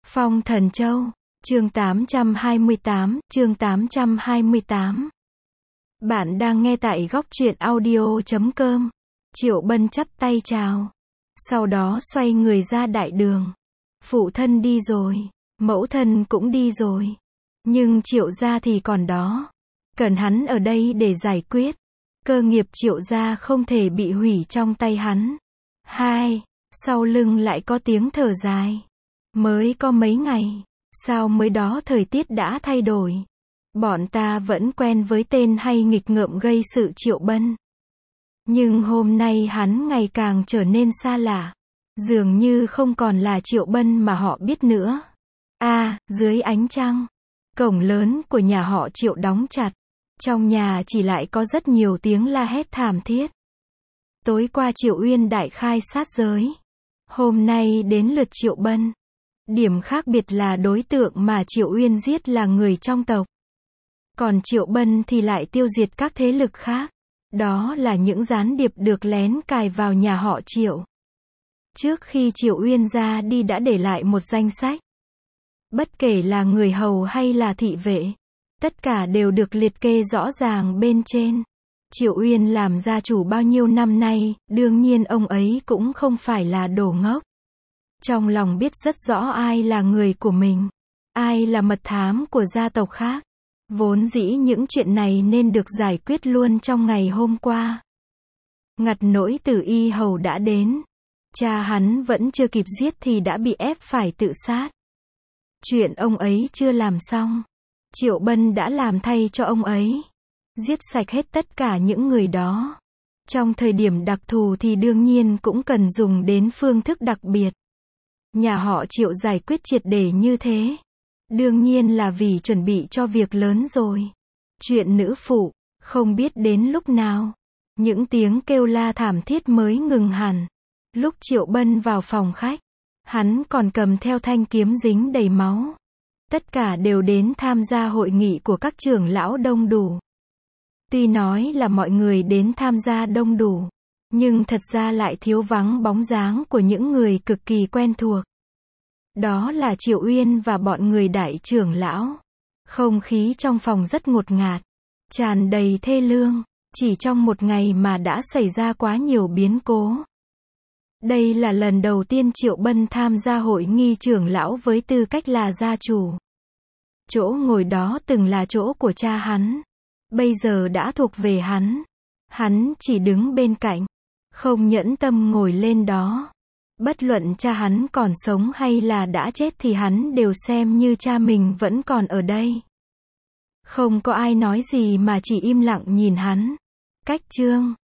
Phong Thần Châu, chương 828. Bạn đang nghe tại góc truyện audio.com. Triệu Bân chắp tay chào. Sau đó xoay người ra đại đường. Phụ thân đi rồi, mẫu thân cũng đi rồi. Nhưng Triệu gia thì còn đó. Cần hắn ở đây để giải quyết. Cơ nghiệp Triệu gia không thể bị hủy trong tay hắn. Sau lưng lại có tiếng thở dài. Mới có mấy ngày, sao mới đó thời tiết đã thay đổi. Bọn ta vẫn quen với tên hay nghịch ngợm gây sự Triệu Bân. Nhưng hôm nay hắn ngày càng trở nên xa lạ. Dường như không còn là Triệu Bân mà họ biết nữa. Dưới ánh trăng, cổng lớn của nhà họ Triệu đóng chặt. Trong nhà chỉ lại có rất nhiều tiếng la hét thảm thiết. Tối qua Triệu Uyên đại khai sát giới. Hôm nay đến lượt Triệu Bân. Điểm khác biệt là đối tượng mà Triệu Uyên giết là người trong tộc. Còn Triệu Bân thì lại tiêu diệt các thế lực khác. Đó là những gián điệp được lén cài vào nhà họ Triệu. Trước khi Triệu Uyên ra đi đã để lại một danh sách. Bất kể là người hầu hay là thị vệ, tất cả đều được liệt kê rõ ràng bên trên. Triệu Uyên làm gia chủ bao nhiêu năm nay, đương nhiên ông ấy cũng không phải là đồ ngốc. Trong lòng biết rất rõ ai là người của mình, ai là mật thám của gia tộc khác. Vốn dĩ những chuyện này nên được giải quyết luôn trong ngày hôm qua. Ngặt nỗi Tử Y Hầu đã đến. Cha hắn vẫn chưa kịp giết thì đã bị ép phải tự sát. Chuyện ông ấy chưa làm xong, Triệu Bân đã làm thay cho ông ấy. Giết sạch hết tất cả những người đó. Trong thời điểm đặc thù thì đương nhiên cũng cần dùng đến phương thức đặc biệt. Nhà họ Triệu giải quyết triệt để như thế. Đương nhiên là vì chuẩn bị cho việc lớn rồi. Chuyện nữ phụ, không biết đến lúc nào. Những tiếng kêu la thảm thiết mới ngừng hẳn. Lúc Triệu Bân vào phòng khách, hắn còn cầm theo thanh kiếm dính đầy máu. Tất cả đều đến tham gia hội nghị của các trưởng lão đông đủ. Tuy nói là mọi người đến tham gia đông đủ, nhưng thật ra lại thiếu vắng bóng dáng của những người cực kỳ quen thuộc. Đó là Triệu Uyên và bọn người đại trưởng lão. Không khí trong phòng rất ngột ngạt, tràn đầy thê lương. Chỉ trong một ngày mà đã xảy ra quá nhiều biến cố. Đây là lần đầu tiên Triệu Bân tham gia hội nghi trưởng lão với tư cách là gia chủ. Chỗ ngồi đó từng là chỗ của cha hắn. Bây giờ đã thuộc về hắn. Hắn chỉ đứng bên cạnh, không nhẫn tâm ngồi lên đó. Bất luận cha hắn còn sống hay là đã chết thì hắn đều xem như cha mình vẫn còn ở đây. Không có ai nói gì mà chỉ im lặng nhìn hắn. Cách chương